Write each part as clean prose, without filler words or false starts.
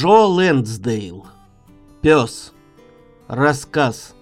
Джо Лэнсдейл. Пес. Рассказ.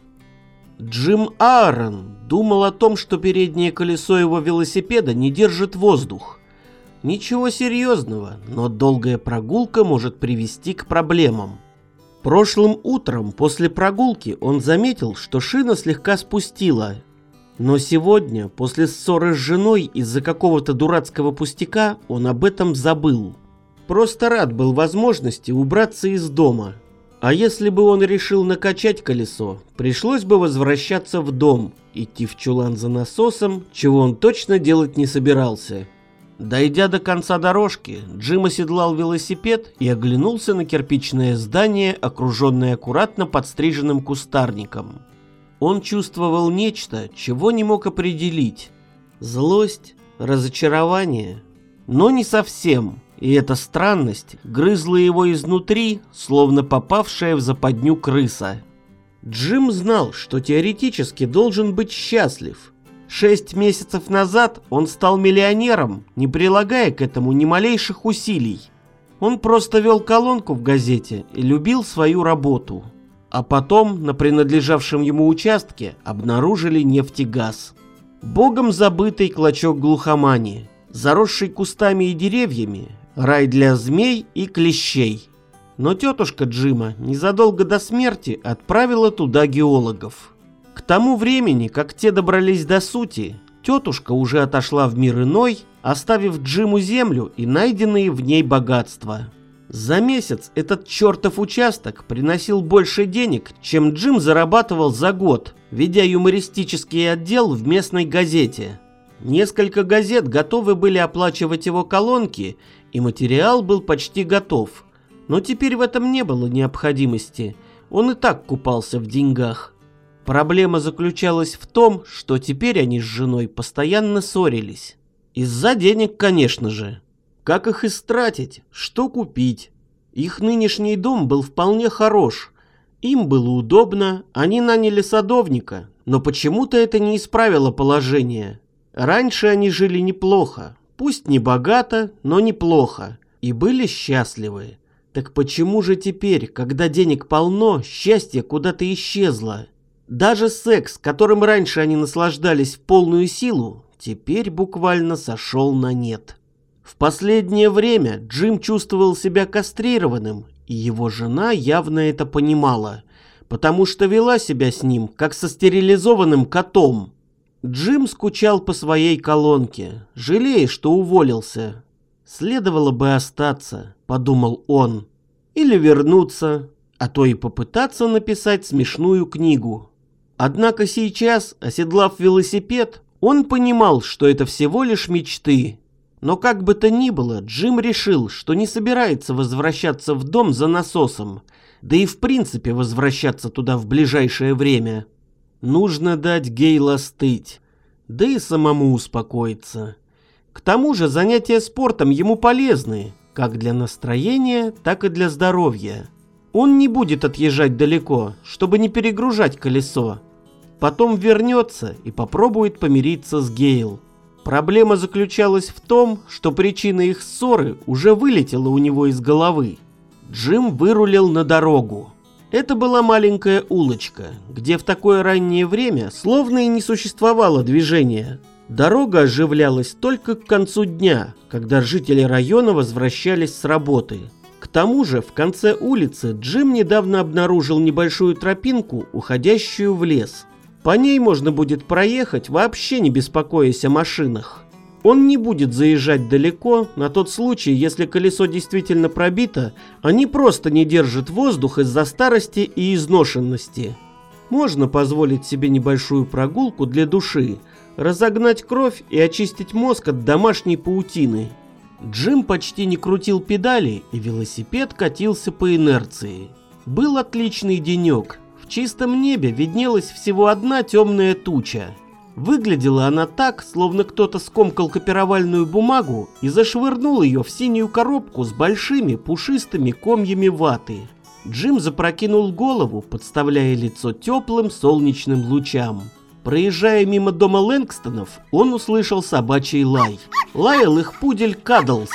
Джим Аарон думал о том, что переднее колесо его велосипеда не держит воздух. Ничего серьезного, но долгая прогулка может привести к проблемам. Прошлым утром после прогулки он заметил, что шина слегка спустила. Но сегодня, после ссоры с женой из-за какого-то дурацкого пустяка, он об этом забыл. Просто рад был возможности убраться из дома. А если бы он решил накачать колесо, пришлось бы возвращаться в дом, идти в чулан за насосом, чего он точно делать не собирался. Дойдя до конца дорожки, Джим оседлал велосипед и оглянулся на кирпичное здание, окруженное аккуратно подстриженным кустарником. Он чувствовал нечто, чего не мог определить. Злость, разочарование, но не совсем. И эта странность грызла его изнутри, словно попавшая в западню крыса. Джим знал, что теоретически должен быть счастлив. 6 месяцев назад он стал миллионером, не прилагая к этому ни малейших усилий. Он просто вел колонку в газете и любил свою работу. А потом на принадлежавшем ему участке обнаружили нефтегаз. Богом забытый клочок глухомани, заросший кустами и деревьями, рай для змей и клещей. Но тетушка Джима незадолго до смерти отправила туда геологов. К тому времени, как те добрались до сути, тетушка уже отошла в мир иной, оставив Джиму землю и найденные в ней богатства. За месяц этот чертов участок приносил больше денег, чем Джим зарабатывал за год, ведя юмористический отдел в местной газете. Несколько газет готовы были оплачивать его колонки, и материал был почти готов. Но теперь в этом не было необходимости, он и так купался в деньгах. Проблема заключалась в том, что теперь они с женой постоянно ссорились. Из-за денег, конечно же. Как их истратить? Что купить? Их нынешний дом был вполне хорош. Им было удобно, они наняли садовника, но почему-то это не исправило положение. Раньше они жили неплохо, пусть не богато, но неплохо, и были счастливы. Так почему же теперь, когда денег полно, счастье куда-то исчезло? Даже секс, которым раньше они наслаждались в полную силу, теперь буквально сошел на нет. В последнее время Джим чувствовал себя кастрированным, и его жена явно это понимала, потому что вела себя с ним, как со стерилизованным котом. Джим скучал по своей колонке, жалея, что уволился. «Следовало бы остаться», — подумал он, — «или вернуться, а то и попытаться написать смешную книгу». Однако сейчас, оседлав велосипед, он понимал, что это всего лишь мечты. Но как бы то ни было, Джим решил, что не собирается возвращаться в дом за насосом, да и в принципе возвращаться туда в ближайшее время. Нужно дать Гейл остыть, да и самому успокоиться. К тому же занятия спортом ему полезны, как для настроения, так и для здоровья. Он не будет отъезжать далеко, чтобы не перегружать колесо. Потом вернется и попробует помириться с Гейл. Проблема заключалась в том, что причина их ссоры уже вылетела у него из головы. Джим вырулил на дорогу. Это была маленькая улочка, где в такое раннее время словно и не существовало движения. Дорога оживлялась только к концу дня, когда жители района возвращались с работы. К тому же в конце улицы Джим недавно обнаружил небольшую тропинку, уходящую в лес. По ней можно будет проехать, вообще не беспокоясь о машинах. Он не будет заезжать далеко, на тот случай, если колесо действительно пробито, а не просто не держит воздух из-за старости и изношенности. Можно позволить себе небольшую прогулку для души, разогнать кровь и очистить мозг от домашней паутины. Джим почти не крутил педали, и велосипед катился по инерции. Был отличный денек. В чистом небе виднелась всего одна темная туча. Выглядела она так, словно кто-то скомкал копировальную бумагу и зашвырнул ее в синюю коробку с большими пушистыми комьями ваты. Джим запрокинул голову, подставляя лицо теплым солнечным лучам. Проезжая мимо дома Лэнгстонов, он услышал собачий лай. Лаял их пудель Кадлс.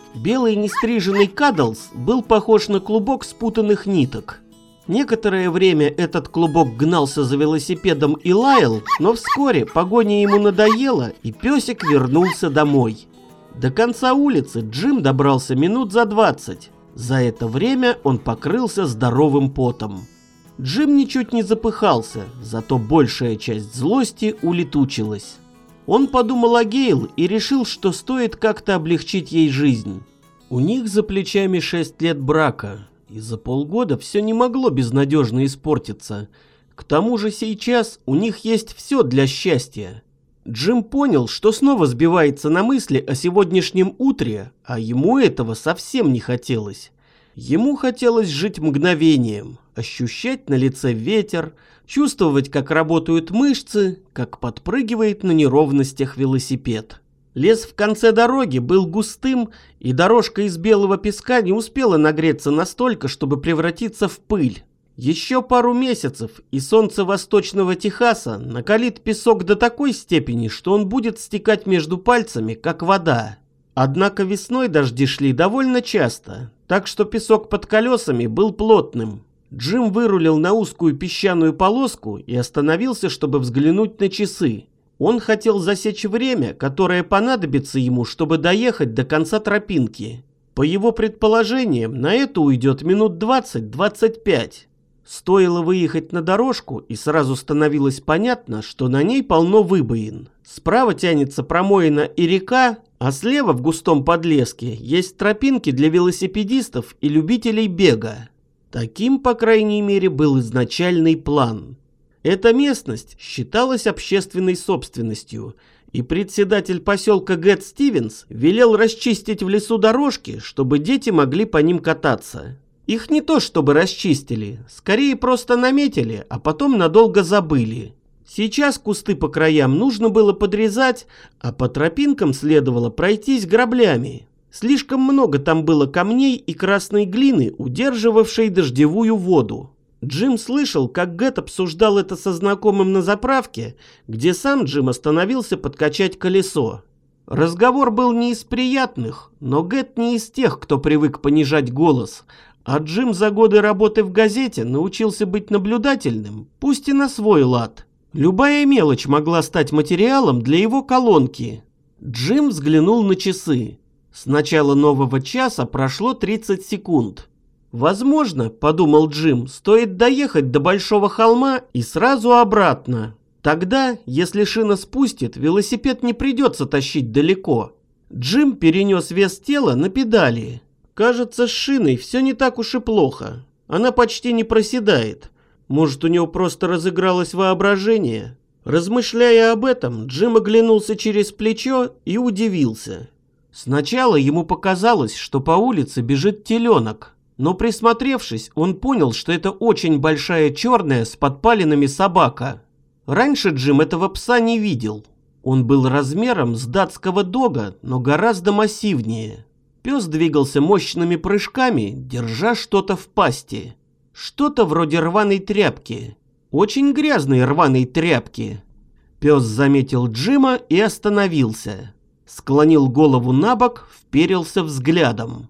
Белый нестриженный Кадлс был похож на клубок спутанных ниток. Некоторое время этот клубок гнался за велосипедом и лаял, но вскоре погоня ему надоела, и песик вернулся домой. До конца улицы Джим добрался минут за 20. За это время он покрылся здоровым потом. Джим ничуть не запыхался, зато большая часть злости улетучилась. Он подумал о Гейл и решил, что стоит как-то облегчить ей жизнь. У них за плечами 6 лет брака, и за полгода все не могло безнадежно испортиться. К тому же сейчас у них есть все для счастья. Джим понял, что снова сбивается на мысли о сегодняшнем утре, а ему этого совсем не хотелось. Ему хотелось жить мгновением, ощущать на лице ветер, чувствовать, как работают мышцы, как подпрыгивает на неровностях велосипед. Лес в конце дороги был густым, и дорожка из белого песка не успела нагреться настолько, чтобы превратиться в пыль. Еще пару месяцев, и солнце восточного Техаса накалит песок до такой степени, что он будет стекать между пальцами, как вода. Однако весной дожди шли довольно часто, так что песок под колесами был плотным. Джим вырулил на узкую песчаную полоску и остановился, чтобы взглянуть на часы. Он хотел засечь время, которое понадобится ему, чтобы доехать до конца тропинки. По его предположениям, на это уйдет минут 20-25. Стоило выехать на дорожку, и сразу становилось понятно, что на ней полно выбоин. Справа тянется промоина и река, а слева в густом подлеске есть тропинки для велосипедистов и любителей бега. Таким, по крайней мере, был изначальный план. Эта местность считалась общественной собственностью, и председатель поселка Гэт Стивенс велел расчистить в лесу дорожки, чтобы дети могли по ним кататься. Их не то чтобы расчистили, скорее просто наметили, а потом надолго забыли. Сейчас кусты по краям нужно было подрезать, а по тропинкам следовало пройтись граблями. Слишком много там было камней и красной глины, удерживавшей дождевую воду. Джим слышал, как Гэт обсуждал это со знакомым на заправке, где сам Джим остановился подкачать колесо. Разговор был не из приятных, но Гэт не из тех, кто привык понижать голос, а Джим за годы работы в газете научился быть наблюдательным, пусть и на свой лад. Любая мелочь могла стать материалом для его колонки. Джим взглянул на часы. С начала нового часа прошло 30 секунд. «Возможно, — подумал Джим, — стоит доехать до Большого холма и сразу обратно. Тогда, если шина спустит, велосипед не придется тащить далеко». Джим перенес вес тела на педали. Кажется, с шиной все не так уж и плохо. Она почти не проседает. Может, у него просто разыгралось воображение? Размышляя об этом, Джим оглянулся через плечо и удивился. Сначала ему показалось, что по улице бежит теленок. Но присмотревшись, он понял, что это очень большая черная с подпалинами собака. Раньше Джим этого пса не видел. Он был размером с датского дога, но гораздо массивнее. Пес двигался мощными прыжками, держа что-то в пасти. Что-то вроде рваной тряпки. Очень грязной рваной тряпки. Пес заметил Джима и остановился. Склонил голову на бок, вперился взглядом.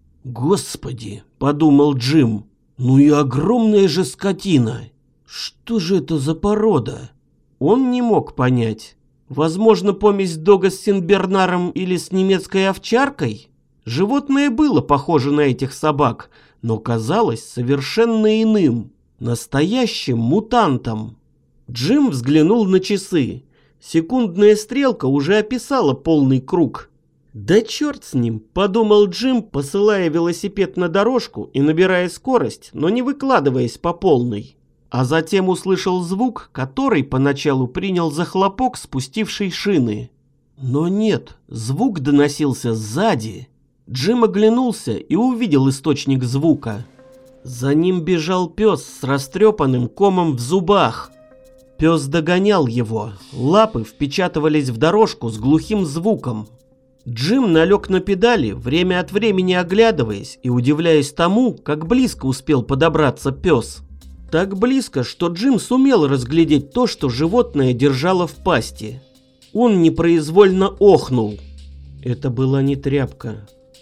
«Господи!» — подумал Джим. «Ну и огромная же скотина! Что же это за порода?» Он не мог понять. Возможно, помесь дога с сенбернаром или с немецкой овчаркой? Животное было похоже на этих собак, но казалось совершенно иным, настоящим мутантом. Джим взглянул на часы. Секундная стрелка уже описала полный круг. «Да черт с ним», — подумал Джим, посылая велосипед на дорожку и набирая скорость, но не выкладываясь по полной. А затем услышал звук, который поначалу принял за хлопок спустившей шины. Но нет, звук доносился сзади. Джим оглянулся и увидел источник звука. За ним бежал пес с растрепанным комом в зубах. Пес догонял его, лапы впечатывались в дорожку с глухим звуком. Джим налег на педали, время от времени оглядываясь и удивляясь тому, как близко успел подобраться пес. Так близко, что Джим сумел разглядеть то, что животное держало в пасти. Он непроизвольно охнул. Это была не тряпка.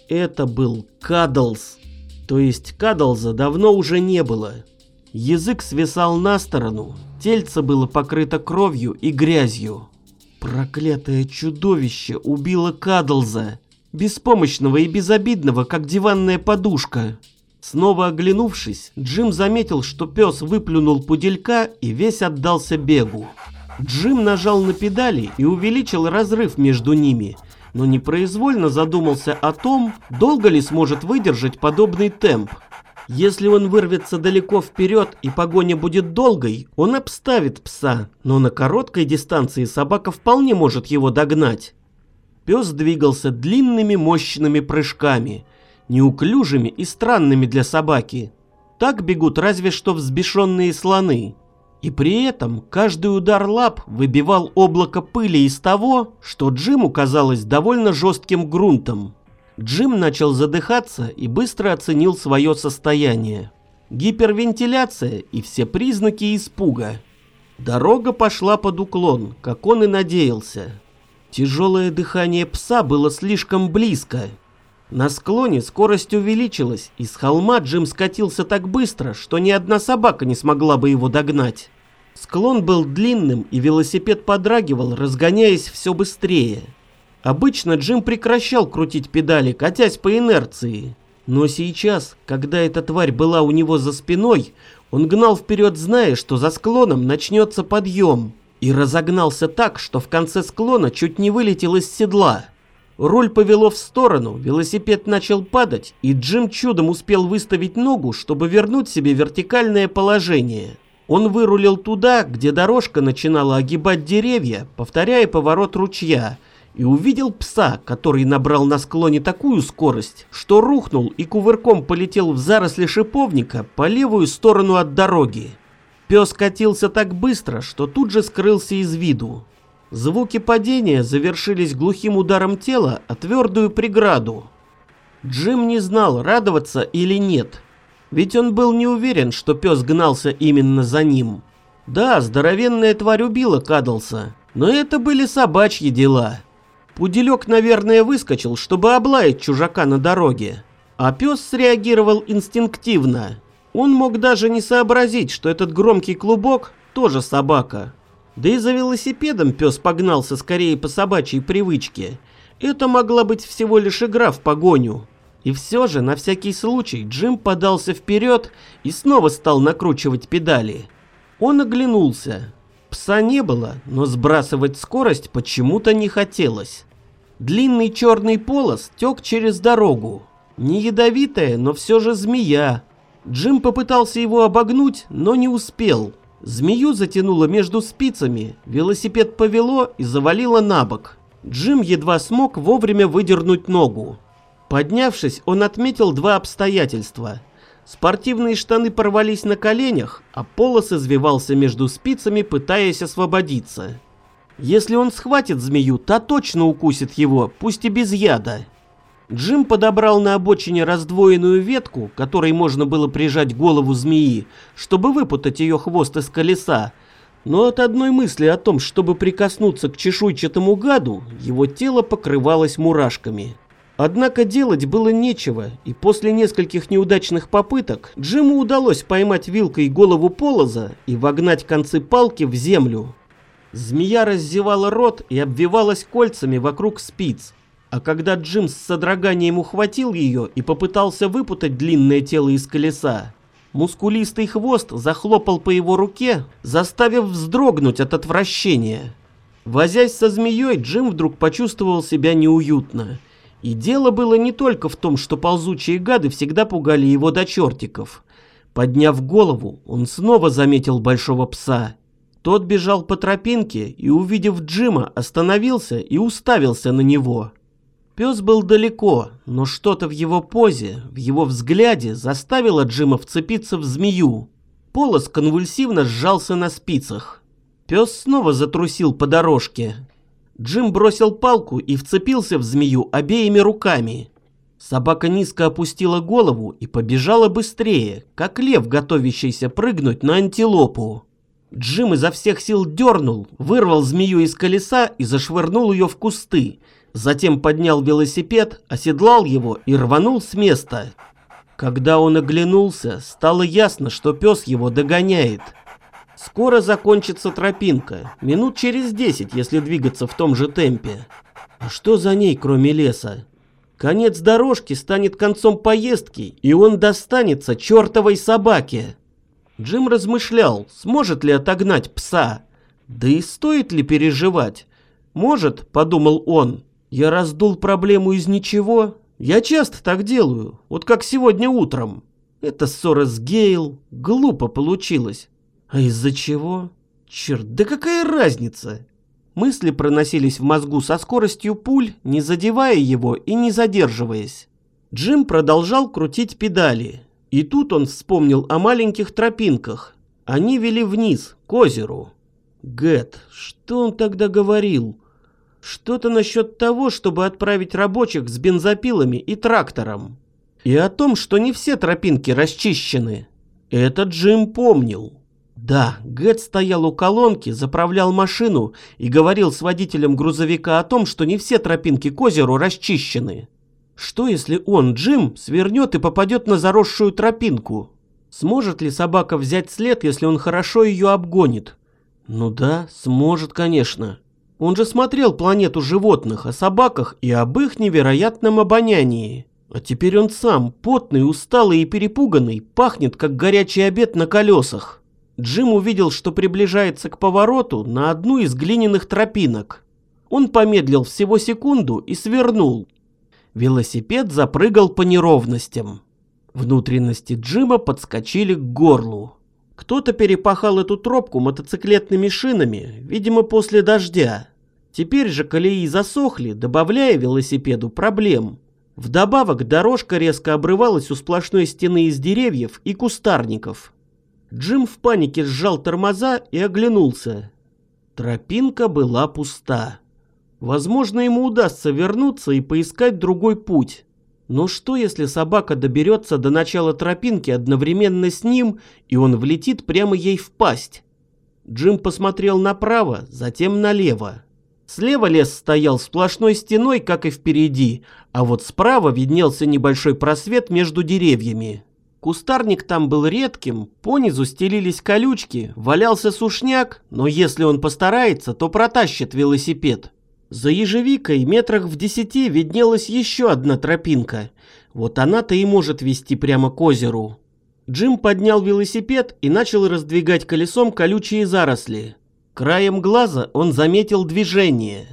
Это был Кадлз. То есть Кадлза давно уже не было. Язык свисал на сторону, тельце было покрыто кровью и грязью. Проклятое чудовище убило Кадлза, беспомощного и безобидного, как диванная подушка. Снова оглянувшись, Джим заметил, что пес выплюнул пуделька и весь отдался бегу. Джим нажал на педали и увеличил разрыв между ними, но непроизвольно задумался о том, долго ли сможет выдержать подобный темп. Если он вырвется далеко вперед и погоня будет долгой, он обставит пса, но на короткой дистанции собака вполне может его догнать. Пес двигался длинными мощными прыжками, неуклюжими и странными для собаки. Так бегут разве что взбешенные слоны. И при этом каждый удар лап выбивал облако пыли из того, что Джиму казалось довольно жестким грунтом. Джим начал задыхаться и быстро оценил свое состояние. Гипервентиляция и все признаки испуга. Дорога пошла под уклон, как он и надеялся. Тяжелое дыхание пса было слишком близко. На склоне скорость увеличилась, и с холма Джим скатился так быстро, что ни одна собака не смогла бы его догнать. Склон был длинным, и велосипед подрагивал, разгоняясь все быстрее. Обычно Джим прекращал крутить педали, катясь по инерции. Но сейчас, когда эта тварь была у него за спиной, он гнал вперед, зная, что за склоном начнется подъем. И разогнался так, что в конце склона чуть не вылетел из седла. Руль повело в сторону, велосипед начал падать, и Джим чудом успел выставить ногу, чтобы вернуть себе вертикальное положение. Он вырулил туда, где дорожка начинала огибать деревья, повторяя поворот ручья, и увидел пса, который набрал на склоне такую скорость, что рухнул и кувырком полетел в заросли шиповника по левую сторону от дороги. Пес катился так быстро, что тут же скрылся из виду. Звуки падения завершились глухим ударом тела о твердую преграду. Джим не знал, радоваться или нет, ведь он был не уверен, что пес гнался именно за ним. Да, здоровенная тварь убила Кадлса, но это были собачьи дела. Пуделек, наверное, выскочил, чтобы облаять чужака на дороге, а пес среагировал инстинктивно. Он мог даже не сообразить, что этот громкий клубок тоже собака. Да и за велосипедом пес погнался скорее по собачьей привычке. Это могла быть всего лишь игра в погоню. И все же, на всякий случай, Джим подался вперед и снова стал накручивать педали. Он оглянулся. Пса не было, но сбрасывать скорость почему-то не хотелось. Длинный черный полос тек через дорогу. Не ядовитая, но все же змея. Джим попытался его обогнуть, но не успел. Змею затянуло между спицами, велосипед повело и завалило на бок. Джим едва смог вовремя выдернуть ногу. Поднявшись, он отметил два обстоятельства. Спортивные штаны порвались на коленях, а полос извивался между спицами, пытаясь освободиться. Если он схватит змею, та точно укусит его, пусть и без яда. Джим подобрал на обочине раздвоенную ветку, которой можно было прижать голову змеи, чтобы выпутать ее хвост из колеса, но от одной мысли о том, чтобы прикоснуться к чешуйчатому гаду, его тело покрывалось мурашками. Однако делать было нечего, и после нескольких неудачных попыток Джиму удалось поймать вилкой голову полоза и вогнать концы палки в землю. Змея раздевала рот и обвивалась кольцами вокруг спиц, а когда Джим с содроганием ухватил ее и попытался выпутать длинное тело из колеса, мускулистый хвост захлопал по его руке, заставив вздрогнуть от отвращения. Возясь со змеей, Джим вдруг почувствовал себя неуютно. И дело было не только в том, что ползучие гады всегда пугали его до чертиков. Подняв голову, он снова заметил большого пса. Тот бежал по тропинке и, увидев Джима, остановился и уставился на него. Пес был далеко, но что-то в его позе, в его взгляде заставило Джима вцепиться в змею. Полос конвульсивно сжался на спицах. Пес снова затрусил по дорожке. Джим бросил палку и вцепился в змею обеими руками. Собака низко опустила голову и побежала быстрее, как лев, готовящийся прыгнуть на антилопу. Джим изо всех сил дернул, вырвал змею из колеса и зашвырнул ее в кусты. Затем поднял велосипед, оседлал его и рванул с места. Когда он оглянулся, стало ясно, что пес его догоняет. Скоро закончится тропинка, минут через 10, если двигаться в том же темпе. А что за ней, кроме леса? Конец дорожки станет концом поездки, и он достанется чертовой собаке. Джим размышлял, сможет ли отогнать пса. Да и стоит ли переживать? Может, подумал он, я раздул проблему из ничего. Я часто так делаю, вот как сегодня утром. Это ссора с Гейл, глупо получилось. А из-за чего? Черт, да какая разница? Мысли проносились в мозгу со скоростью пуль, не задевая его и не задерживаясь. Джим продолжал крутить педали. И тут он вспомнил о маленьких тропинках. Они вели вниз, к озеру. Гэт, что он тогда говорил? Что-то насчет того, чтобы отправить рабочих с бензопилами и трактором. И о том, что не все тропинки расчищены. Это Джим помнил. Да, Гэт стоял у колонки, заправлял машину и говорил с водителем грузовика о том, что не все тропинки к озеру расчищены. Что если он, Джим, свернет и попадет на заросшую тропинку? Сможет ли собака взять след, если он хорошо ее обгонит? Ну да, сможет, конечно. Он же смотрел «Планету животных», о собаках и об их невероятном обонянии. А теперь он сам, потный, усталый и перепуганный, пахнет, как горячий обед на колесах. Джим увидел, что приближается к повороту на одну из глиняных тропинок. Он помедлил всего секунду и свернул. Велосипед запрыгал по неровностям. Внутренности Джима подскочили к горлу. Кто-то перепахал эту тропку мотоциклетными шинами, видимо, после дождя. Теперь же колеи засохли, добавляя велосипеду проблем. Вдобавок дорожка резко обрывалась у сплошной стены из деревьев и кустарников. Джим в панике сжал тормоза и оглянулся. Тропинка была пуста. Возможно, ему удастся вернуться и поискать другой путь. Но что, если собака доберется до начала тропинки одновременно с ним, и он влетит прямо ей в пасть? Джим посмотрел направо, затем налево. Слева лес стоял сплошной стеной, как и впереди, а вот справа виднелся небольшой просвет между деревьями. Кустарник там был редким, понизу стелились колючки, валялся сушняк, но если он постарается, то протащит велосипед. За ежевикой метрах в 10 виднелась еще одна тропинка. Вот она-то и может вести прямо к озеру. Джим поднял велосипед и начал раздвигать колесом колючие заросли. Краем глаза он заметил движение.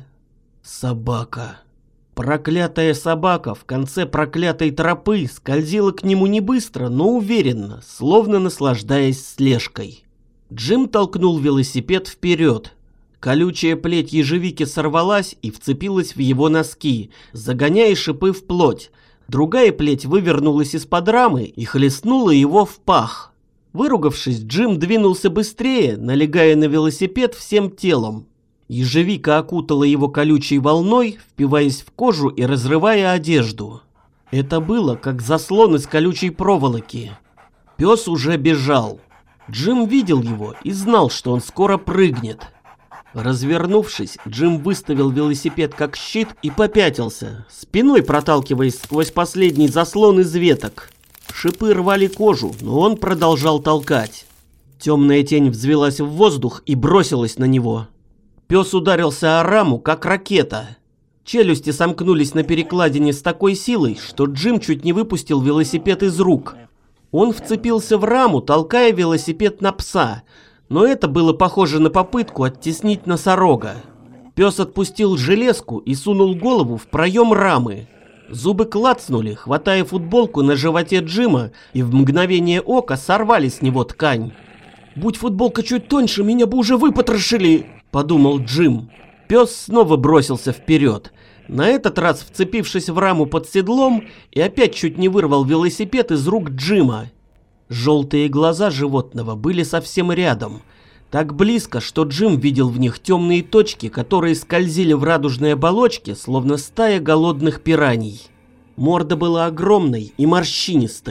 Собака. Проклятая собака в конце проклятой тропы скользила к нему не быстро, но уверенно, словно наслаждаясь слежкой. Джим толкнул велосипед вперед. Колючая плеть ежевики сорвалась и вцепилась в его носки, загоняя шипы в плоть. Другая плеть вывернулась из-под рамы и хлестнула его в пах. Выругавшись, Джим двинулся быстрее, налегая на велосипед всем телом. Ежевика окутала его колючей волной, впиваясь в кожу и разрывая одежду. Это было как заслон из колючей проволоки. Пес уже бежал. Джим видел его и знал, что он скоро прыгнет. Развернувшись, Джим выставил велосипед как щит и попятился, спиной проталкиваясь сквозь последний заслон из веток. Шипы рвали кожу, но он продолжал толкать. Темная тень взвелась в воздух и бросилась на него. Пес ударился о раму, как ракета. Челюсти сомкнулись на перекладине с такой силой, что Джим чуть не выпустил велосипед из рук. Он вцепился в раму, толкая велосипед на пса, но это было похоже на попытку оттеснить носорога. Пес отпустил железку и сунул голову в проем рамы. Зубы клацнули, хватая футболку на животе Джима, и в мгновение ока сорвали с него ткань. «Будь футболка чуть тоньше, меня бы уже выпотрошили!» – подумал Джим. Пес снова бросился вперед, на этот раз вцепившись в раму под седлом, и опять чуть не вырвал велосипед из рук Джима. Желтые глаза животного были совсем рядом, так близко, что Джим видел в них темные точки, которые скользили в радужной оболочке, словно стая голодных пираний. Морда была огромной и морщинистой.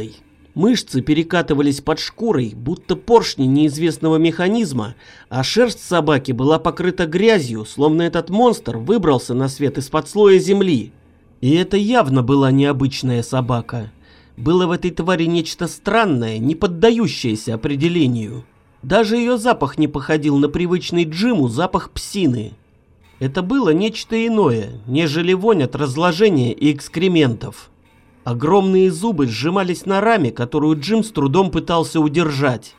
Мышцы перекатывались под шкурой, будто поршни неизвестного механизма, а шерсть собаки была покрыта грязью, словно этот монстр выбрался на свет из-под слоя земли. И это явно была необычная собака. Было в этой твари нечто странное, не поддающееся определению. Даже ее запах не походил на привычный Джиму запах псины. Это было нечто иное, нежели вонь от разложения и экскрементов. Огромные зубы сжимались на раме, которую Джим с трудом пытался удержать.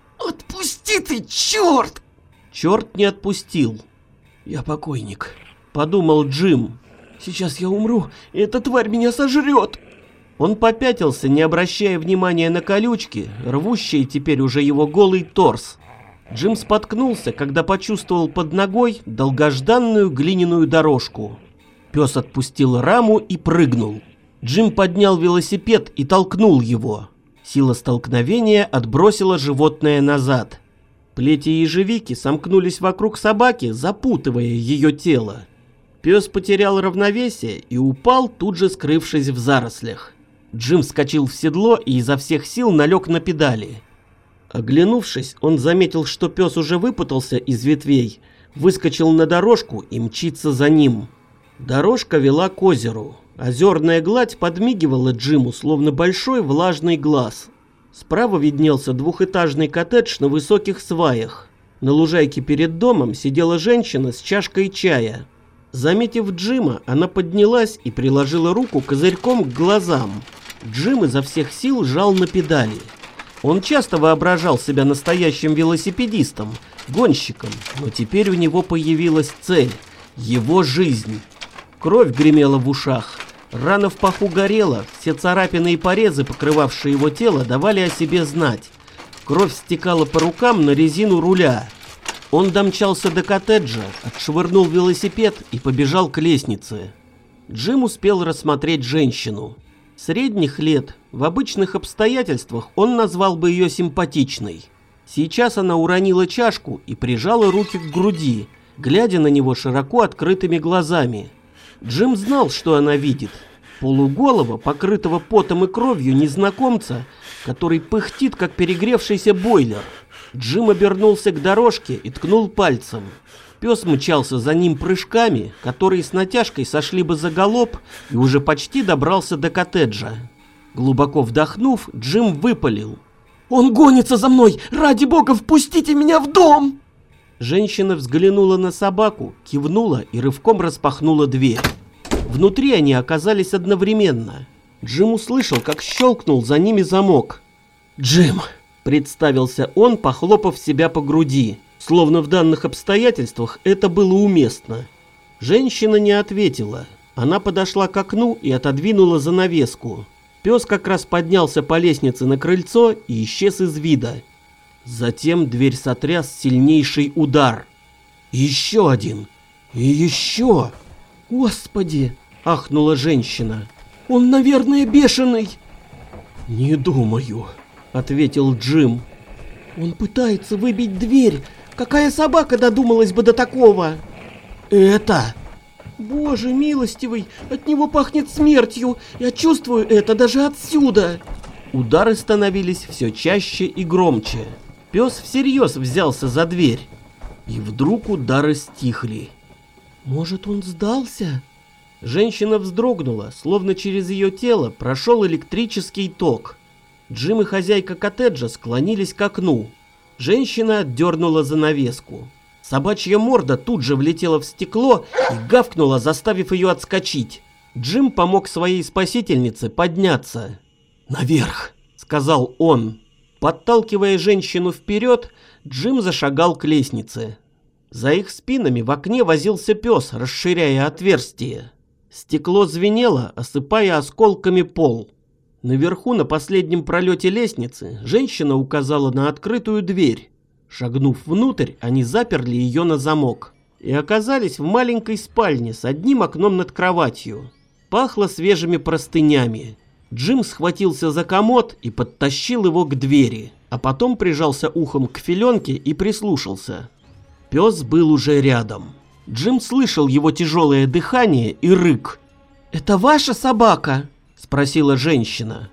«Отпусти ты, черт!» Черт не отпустил. «Я покойник», — подумал Джим. «Сейчас я умру, и эта тварь меня сожрет!» Он попятился, не обращая внимания на колючки, рвущие теперь уже его голый торс. Джим споткнулся, когда почувствовал под ногой долгожданную глиняную дорожку. Пес отпустил раму и прыгнул. Джим поднял велосипед и толкнул его. Сила столкновения отбросила животное назад. Плети ежевики сомкнулись вокруг собаки, запутывая ее тело. Пес потерял равновесие и упал, тут же скрывшись в зарослях. Джим вскочил в седло и изо всех сил налег на педали. Оглянувшись, он заметил, что пес уже выпутался из ветвей, выскочил на дорожку и мчится за ним. Дорожка вела к озеру. Озерная гладь подмигивала Джиму, словно большой влажный глаз. Справа виднелся двухэтажный коттедж на высоких сваях. На лужайке перед домом сидела женщина с чашкой чая. Заметив Джима, она поднялась и приложила руку козырьком к глазам. Джим изо всех сил жал на педали. Он часто воображал себя настоящим велосипедистом, гонщиком, но теперь у него появилась цель – его жизнь. Кровь гремела в ушах, рана в паху горела, все царапины и порезы, покрывавшие его тело, давали о себе знать. Кровь стекала по рукам на резину руля. Он домчался до коттеджа, отшвырнул велосипед и побежал к лестнице. Джим успел рассмотреть женщину. Средних лет, в обычных обстоятельствах он назвал бы ее симпатичной. Сейчас она уронила чашку и прижала руки к груди, глядя на него широко открытыми глазами. Джим знал, что она видит. Полуголого, покрытого потом и кровью незнакомца, который пыхтит, как перегревшийся бойлер. Джим обернулся к дорожке и ткнул пальцем. Пес мчался за ним прыжками, которые с натяжкой сошли бы за галоп, и уже почти добрался до коттеджа. Глубоко вдохнув, Джим выпалил: «Он гонится за мной! Ради бога, впустите меня в дом!» Женщина взглянула на собаку, кивнула и рывком распахнула дверь. Внутри они оказались одновременно. Джим услышал, как щелкнул за ними замок. «Джим!» — представился он, похлопав себя по груди. Словно в данных обстоятельствах это было уместно. Женщина не ответила. Она подошла к окну и отодвинула занавеску. Пес как раз поднялся по лестнице на крыльцо и исчез из вида. Затем дверь сотряс сильнейший удар. Еще один. И еще. «Господи!» — ахнула женщина. «Он, наверное, бешеный!» «Не думаю», — ответил Джим. «Он пытается выбить дверь. Какая собака додумалась бы до такого?» «Это...» «Боже милостивый, от него пахнет смертью. Я чувствую это даже отсюда!» Удары становились все чаще и громче. Пес всерьез взялся за дверь. И вдруг удары стихли. «Может, он сдался?» Женщина вздрогнула, словно через ее тело прошел электрический ток. Джим и хозяйка коттеджа склонились к окну. Женщина отдернула занавеску. Собачья морда тут же влетела в стекло и гавкнула, заставив ее отскочить. Джим помог своей спасительнице подняться. «Наверх!» — сказал он. Подталкивая женщину вперед, Джим зашагал к лестнице. За их спинами в окне возился пес, расширяя отверстие. Стекло звенело, осыпая осколками пол. Наверху, на последнем пролете лестницы, женщина указала на открытую дверь. Шагнув внутрь, они заперли ее на замок и оказались в маленькой спальне с одним окном над кроватью. Пахло свежими простынями. Джим схватился за комод и подтащил его к двери, а потом прижался ухом к филенке и прислушался. Пес был уже рядом. Джим слышал его тяжелое дыхание и рык. «Это ваша собака?» — спросила женщина.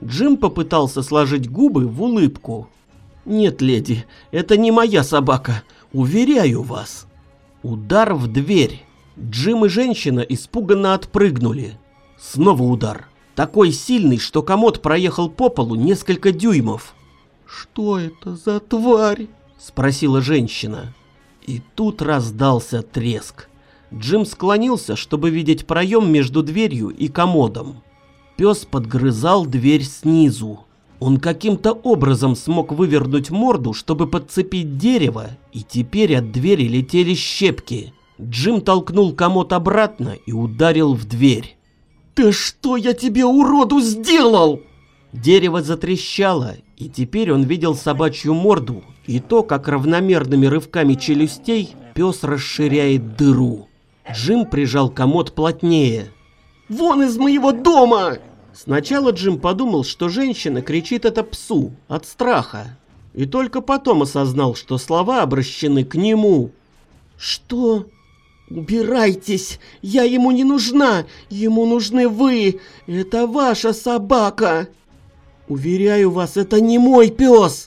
Джим попытался сложить губы в улыбку. «Нет, леди, это не моя собака, уверяю вас». Удар в дверь. Джим и женщина испуганно отпрыгнули. Снова удар. Такой сильный, что комод проехал по полу несколько дюймов. «Что это за тварь?» — спросила женщина. И тут раздался треск. Джим склонился, чтобы видеть проем между дверью и комодом. Пес подгрызал дверь снизу. Он каким-то образом смог вывернуть морду, чтобы подцепить дерево, и теперь от двери летели щепки. Джим толкнул комод обратно и ударил в дверь. «Да что я тебе, уроду, сделал?» Дерево затрещало, и теперь он видел собачью морду и то, как равномерными рывками челюстей пес расширяет дыру. Джим прижал комод плотнее. «Вон из моего дома!» Сначала Джим подумал, что женщина кричит это псу от страха, и только потом осознал, что слова обращены к нему. «Что? Убирайтесь! Я ему не нужна! Ему нужны вы! Это ваша собака!» «Уверяю вас, это не мой пес!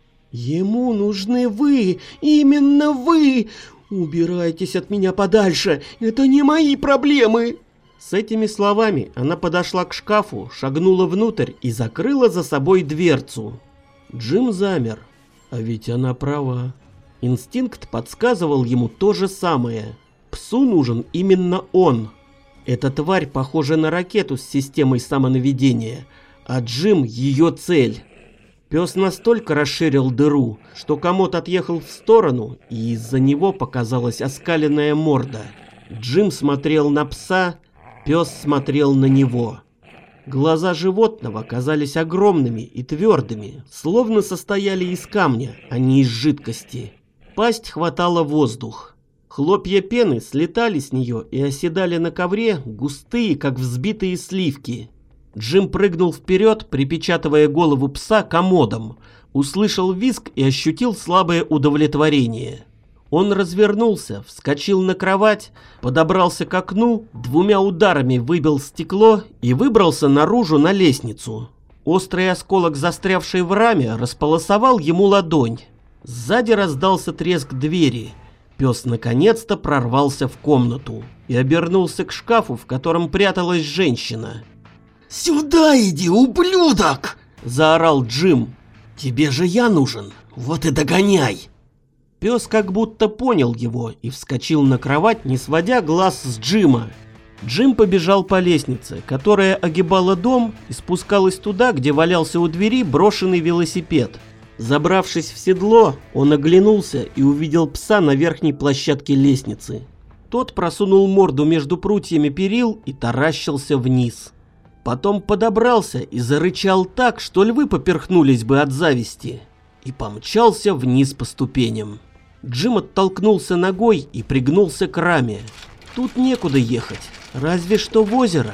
Ему нужны вы! Именно вы! Убирайтесь от меня подальше! Это не мои проблемы!» С этими словами она подошла к шкафу, шагнула внутрь и закрыла за собой дверцу. Джим замер. А ведь она права. Инстинкт подсказывал ему то же самое. Псу нужен именно он. Эта тварь похожа на ракету с системой самонаведения, а Джим ее цель. Пес настолько расширил дыру, что комод отъехал в сторону, и из-за него показалась оскаленная морда. Джим смотрел на пса, пес смотрел на него. Глаза животного казались огромными и твердыми, словно состояли из камня, а не из жидкости. Пасть хватала воздух. Хлопья пены слетали с нее и оседали на ковре, густые, как взбитые сливки. Джим прыгнул вперед, припечатывая голову пса комодом, услышал визг и ощутил слабое удовлетворение. Он развернулся, вскочил на кровать, подобрался к окну, двумя ударами выбил стекло и выбрался наружу на лестницу. Острый осколок, застрявший в раме, располосовал ему ладонь. Сзади раздался треск двери. Пес наконец-то прорвался в комнату и обернулся к шкафу, в котором пряталась женщина. «Сюда иди, ублюдок!» — заорал Джим. «Тебе же я нужен, вот и догоняй!» Пес как будто понял его и вскочил на кровать, не сводя глаз с Джима. Джим побежал по лестнице, которая огибала дом и спускалась туда, где валялся у двери брошенный велосипед. Забравшись в седло, он оглянулся и увидел пса на верхней площадке лестницы. Тот просунул морду между прутьями перил и таращился вниз. Потом подобрался и зарычал так, что львы поперхнулись бы от зависти, и помчался вниз по ступеням. Джим оттолкнулся ногой и пригнулся к раме. Тут некуда ехать, разве что в озеро.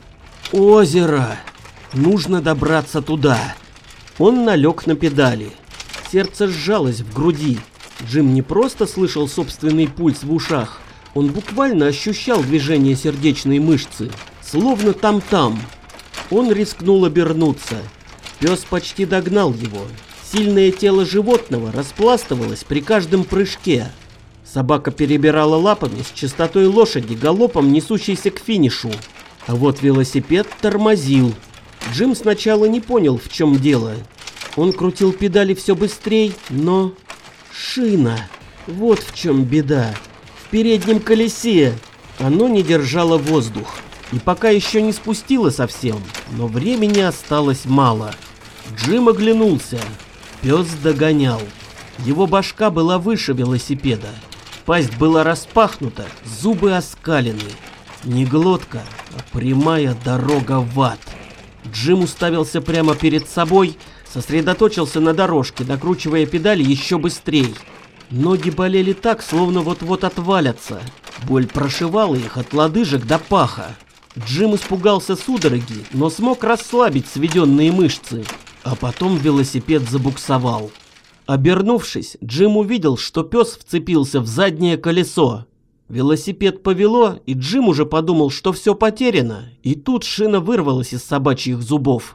Озеро! Нужно добраться туда. Он налег на педали. Сердце сжалось в груди. Джим не просто слышал собственный пульс в ушах, он буквально ощущал движение сердечной мышцы, словно там-там. Он рискнул обернуться. Пес почти догнал его. Сильное тело животного распластывалось при каждом прыжке. Собака перебирала лапами с частотой лошади, галопом несущейся к финишу. А вот велосипед тормозил. Джим сначала не понял, в чем дело. Он крутил педали все быстрее, но... Шина! Вот в чем беда. В переднем колесе оно не держало воздух. И пока еще не спустило совсем, но времени осталось мало. Джим оглянулся. Пес догонял. Его башка была выше велосипеда. Пасть была распахнута, зубы оскалены. Не глотка, а прямая дорога в ад. Джим уставился прямо перед собой, сосредоточился на дорожке, докручивая педали еще быстрее. Ноги болели так, словно вот-вот отвалятся. Боль прошивала их от лодыжек до паха. Джим испугался судороги, но смог расслабить сведенные мышцы. А потом велосипед забуксовал. Обернувшись, Джим увидел, что пес вцепился в заднее колесо. Велосипед повело, и Джим уже подумал, что все потеряно, и тут шина вырвалась из собачьих зубов.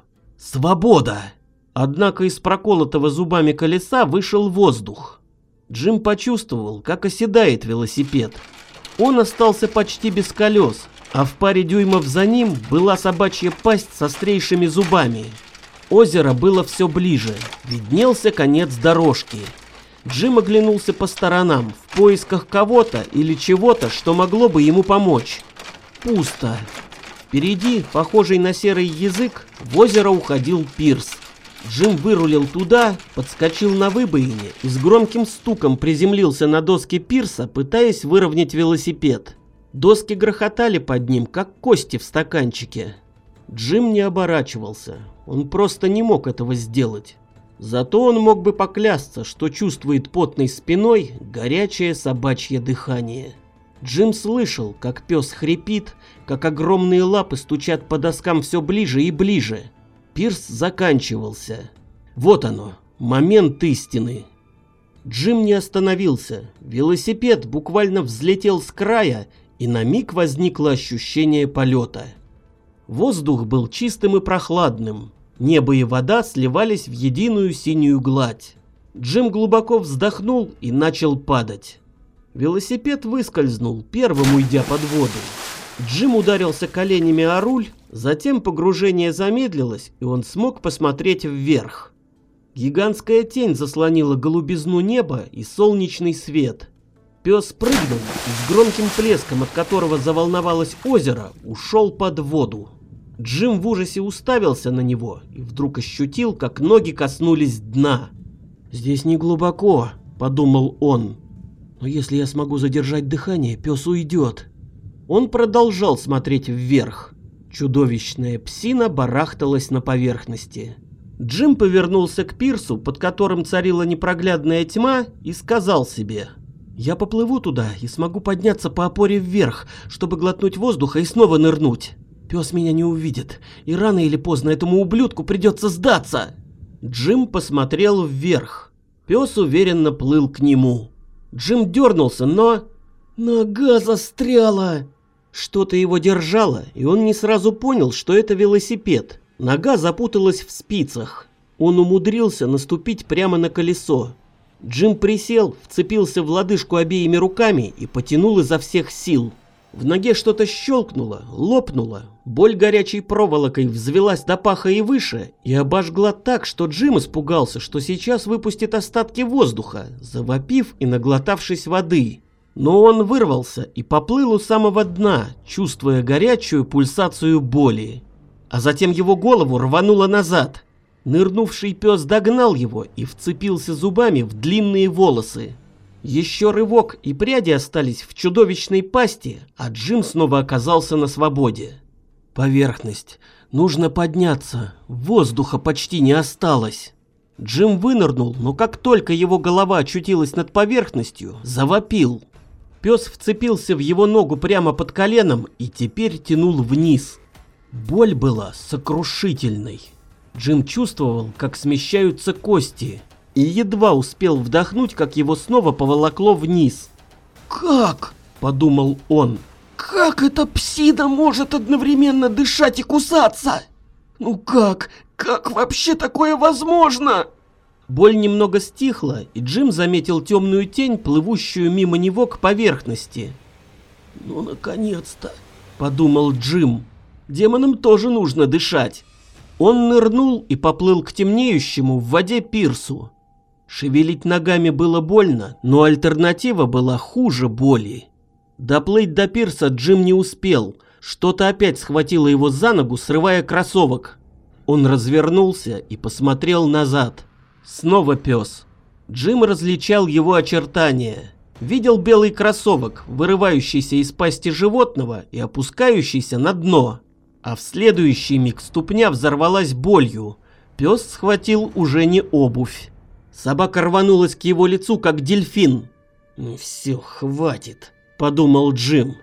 Свобода! Однако из проколотого зубами колеса вышел воздух. Джим почувствовал, как оседает велосипед. Он остался почти без колес, а в паре дюймов за ним была собачья пасть с острейшими зубами. Озеро было все ближе, виднелся конец дорожки. Джим оглянулся по сторонам в поисках кого-то или чего-то, что могло бы ему помочь. Пусто. Впереди, похожий на серый язык, в озеро уходил пирс. Джим вырулил туда, подскочил на выбоине и с громким стуком приземлился на доски пирса, пытаясь выровнять велосипед. Доски грохотали под ним, как кости в стаканчике. Джим не оборачивался, он просто не мог этого сделать. Зато он мог бы поклясться, что чувствует потной спиной горячее собачье дыхание. Джим слышал, как пес хрипит, как огромные лапы стучат по доскам все ближе и ближе. Пирс заканчивался. Вот оно, момент истины. Джим не остановился. Велосипед буквально взлетел с края, и на миг возникло ощущение полета. Воздух был чистым и прохладным. Небо и вода сливались в единую синюю гладь. Джим глубоко вздохнул и начал падать. Велосипед выскользнул, первым уйдя под воду. Джим ударился коленями о руль, затем погружение замедлилось, и он смог посмотреть вверх. Гигантская тень заслонила голубизну неба и солнечный свет. Пес прыгнул и с громким плеском, от которого заволновалось озеро, ушел под воду. Джим в ужасе уставился на него и вдруг ощутил, как ноги коснулись дна. «Здесь не глубоко», — подумал он. «Но если я смогу задержать дыхание, пес уйдет». Он продолжал смотреть вверх. Чудовищная псина барахталась на поверхности. Джим повернулся к пирсу, под которым царила непроглядная тьма, и сказал себе: «Я поплыву туда и смогу подняться по опоре вверх, чтобы глотнуть воздуха и снова нырнуть. Пес меня не увидит, и рано или поздно этому ублюдку придется сдаться». Джим посмотрел вверх. Пес уверенно плыл к нему. Джим дернулся, но... Нога застряла. Что-то его держало, и он не сразу понял, что это велосипед. Нога запуталась в спицах. Он умудрился наступить прямо на колесо. Джим присел, вцепился в лодыжку обеими руками и потянул изо всех сил. В ноге что-то щелкнуло, лопнуло. Боль горячей проволокой взвелась до паха и выше и обожгла так, что Джим испугался, что сейчас выпустит остатки воздуха, завопив и наглотавшись воды. Но он вырвался и поплыл у самого дна, чувствуя горячую пульсацию боли. А затем его голову рвануло назад. Нырнувший пес догнал его и вцепился зубами в длинные волосы. Еще рывок, и пряди остались в чудовищной пасти, а Джим снова оказался на свободе. Поверхность. Нужно подняться. Воздуха почти не осталось. Джим вынырнул, но как только его голова очутилась над поверхностью, завопил. Пес вцепился в его ногу прямо под коленом и теперь тянул вниз. Боль была сокрушительной. Джим чувствовал, как смещаются кости, и едва успел вдохнуть, как его снова поволокло вниз. «Как?» – подумал он. «Как эта псина может одновременно дышать и кусаться? Ну как? Как вообще такое возможно?» Боль немного стихла, и Джим заметил темную тень, плывущую мимо него к поверхности. «Ну, наконец-то!» – подумал Джим. «Демонам тоже нужно дышать». Он нырнул и поплыл к темнеющему в воде пирсу. Шевелить ногами было больно, но альтернатива была хуже боли. Доплыть до пирса Джим не успел. Что-то опять схватило его за ногу, срывая кроссовок. Он развернулся и посмотрел назад. Снова пес. Джим различал его очертания. Видел белый кроссовок, вырывающийся из пасти животного и опускающийся на дно. А в следующий миг ступня взорвалась болью. Пес схватил уже не обувь. Собака рванулась к его лицу, как дельфин. «Ну все, хватит», — подумал Джим.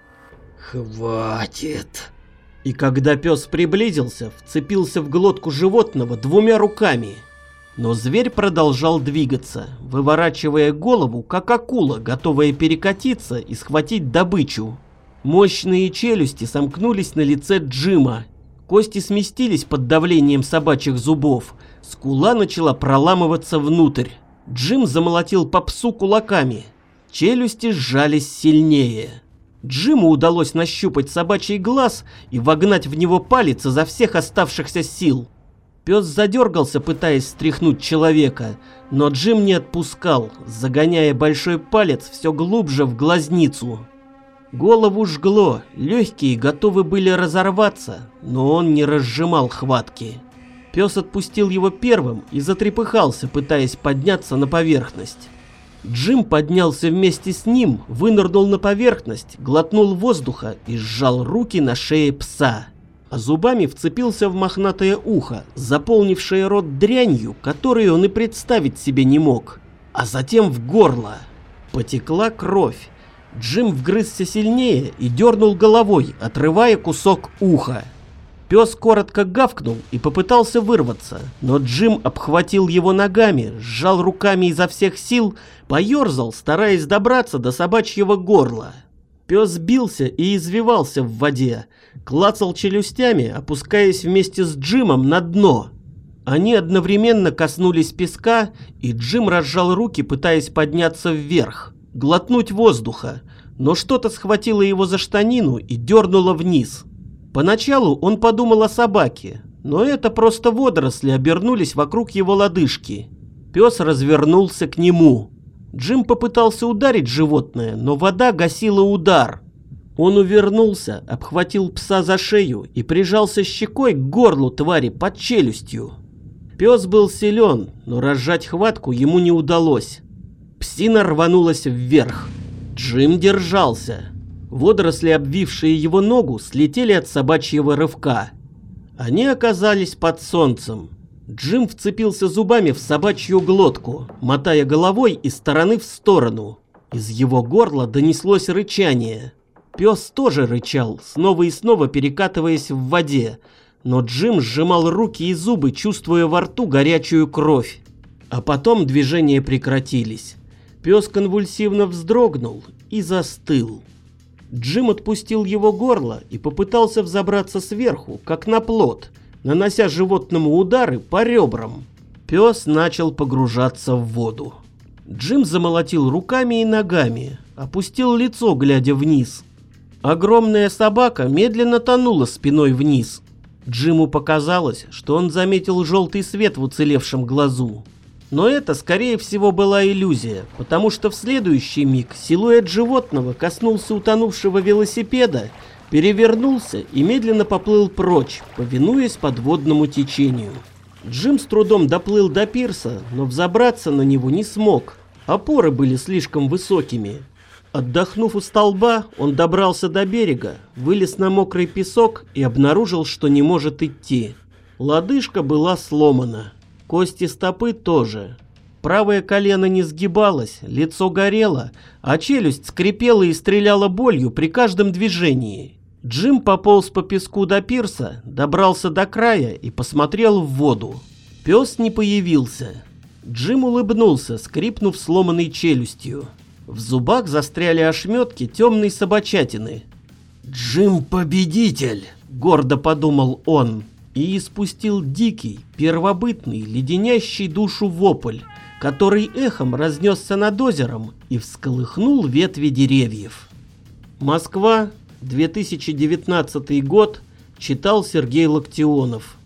«Хватит». И когда пес приблизился, вцепился в глотку животного двумя руками. Но зверь продолжал двигаться, выворачивая голову, как акула, готовая перекатиться и схватить добычу. Мощные челюсти сомкнулись на лице Джима. Кости сместились под давлением собачьих зубов. Скула начала проламываться внутрь. Джим замолотил по псу кулаками. Челюсти сжались сильнее. Джиму удалось нащупать собачий глаз и вогнать в него палец изо всех оставшихся сил. Пес задергался, пытаясь стряхнуть человека, но Джим не отпускал, загоняя большой палец все глубже в глазницу. Голову жгло, легкие готовы были разорваться, но он не разжимал хватки. Пес отпустил его первым и затрепыхался, пытаясь подняться на поверхность. Джим поднялся вместе с ним, вынырнул на поверхность, глотнул воздуха и сжал руки на шее пса. А зубами вцепился в мохнатое ухо, заполнившее рот дрянью, которую он и представить себе не мог. А затем в горло. Потекла кровь. Джим вгрызся сильнее и дернул головой, отрывая кусок уха. Пес коротко гавкнул и попытался вырваться, но Джим обхватил его ногами, сжал руками изо всех сил, поерзал, стараясь добраться до собачьего горла. Пес бился и извивался в воде, клацал челюстями, опускаясь вместе с Джимом на дно. Они одновременно коснулись песка, и Джим разжал руки, пытаясь подняться вверх, глотнуть воздуха, но что-то схватило его за штанину и дернуло вниз. Поначалу он подумал о собаке, но это просто водоросли обернулись вокруг его лодыжки. Пес развернулся к нему. Джим попытался ударить животное, но вода гасила удар. Он увернулся, обхватил пса за шею и прижался щекой к горлу твари под челюстью. Пес был силен, но разжать хватку ему не удалось. Псина рванулась вверх. Джим держался. Водоросли, обвившие его ногу, слетели от собачьего рывка. Они оказались под солнцем. Джим вцепился зубами в собачью глотку, мотая головой из стороны в сторону. Из его горла донеслось рычание. Пес тоже рычал, снова и снова перекатываясь в воде, но Джим сжимал руки и зубы, чувствуя во рту горячую кровь. А потом движения прекратились. Пес конвульсивно вздрогнул и застыл. Джим отпустил его горло и попытался взобраться сверху, как на плот, нанося животному удары по ребрам. Пес начал погружаться в воду. Джим замолотил руками и ногами, опустил лицо, глядя вниз. Огромная собака медленно тонула спиной вниз. Джиму показалось, что он заметил желтый свет в уцелевшем глазу. Но это, скорее всего, была иллюзия, потому что в следующий миг силуэт животного коснулся утонувшего велосипеда, перевернулся и медленно поплыл прочь, повинуясь подводному течению. Джим с трудом доплыл до пирса, но взобраться на него не смог. Опоры были слишком высокими. Отдохнув у столба, он добрался до берега, вылез на мокрый песок и обнаружил, что не может идти. Лодыжка была сломана. Кости стопы тоже. Правое колено не сгибалось, лицо горело, а челюсть скрипела и стреляла болью при каждом движении. Джим пополз по песку до пирса, добрался до края и посмотрел в воду. Пес не появился. Джим улыбнулся, скрипнув сломанной челюстью. В зубах застряли ошметки темной собачатины. «Джим победитель!» — гордо подумал он. И испустил дикий, первобытный, леденящий душу вопль, который эхом разнесся над озером и всколыхнул ветви деревьев. Москва, 2019 год, читал Сергей Локтионов.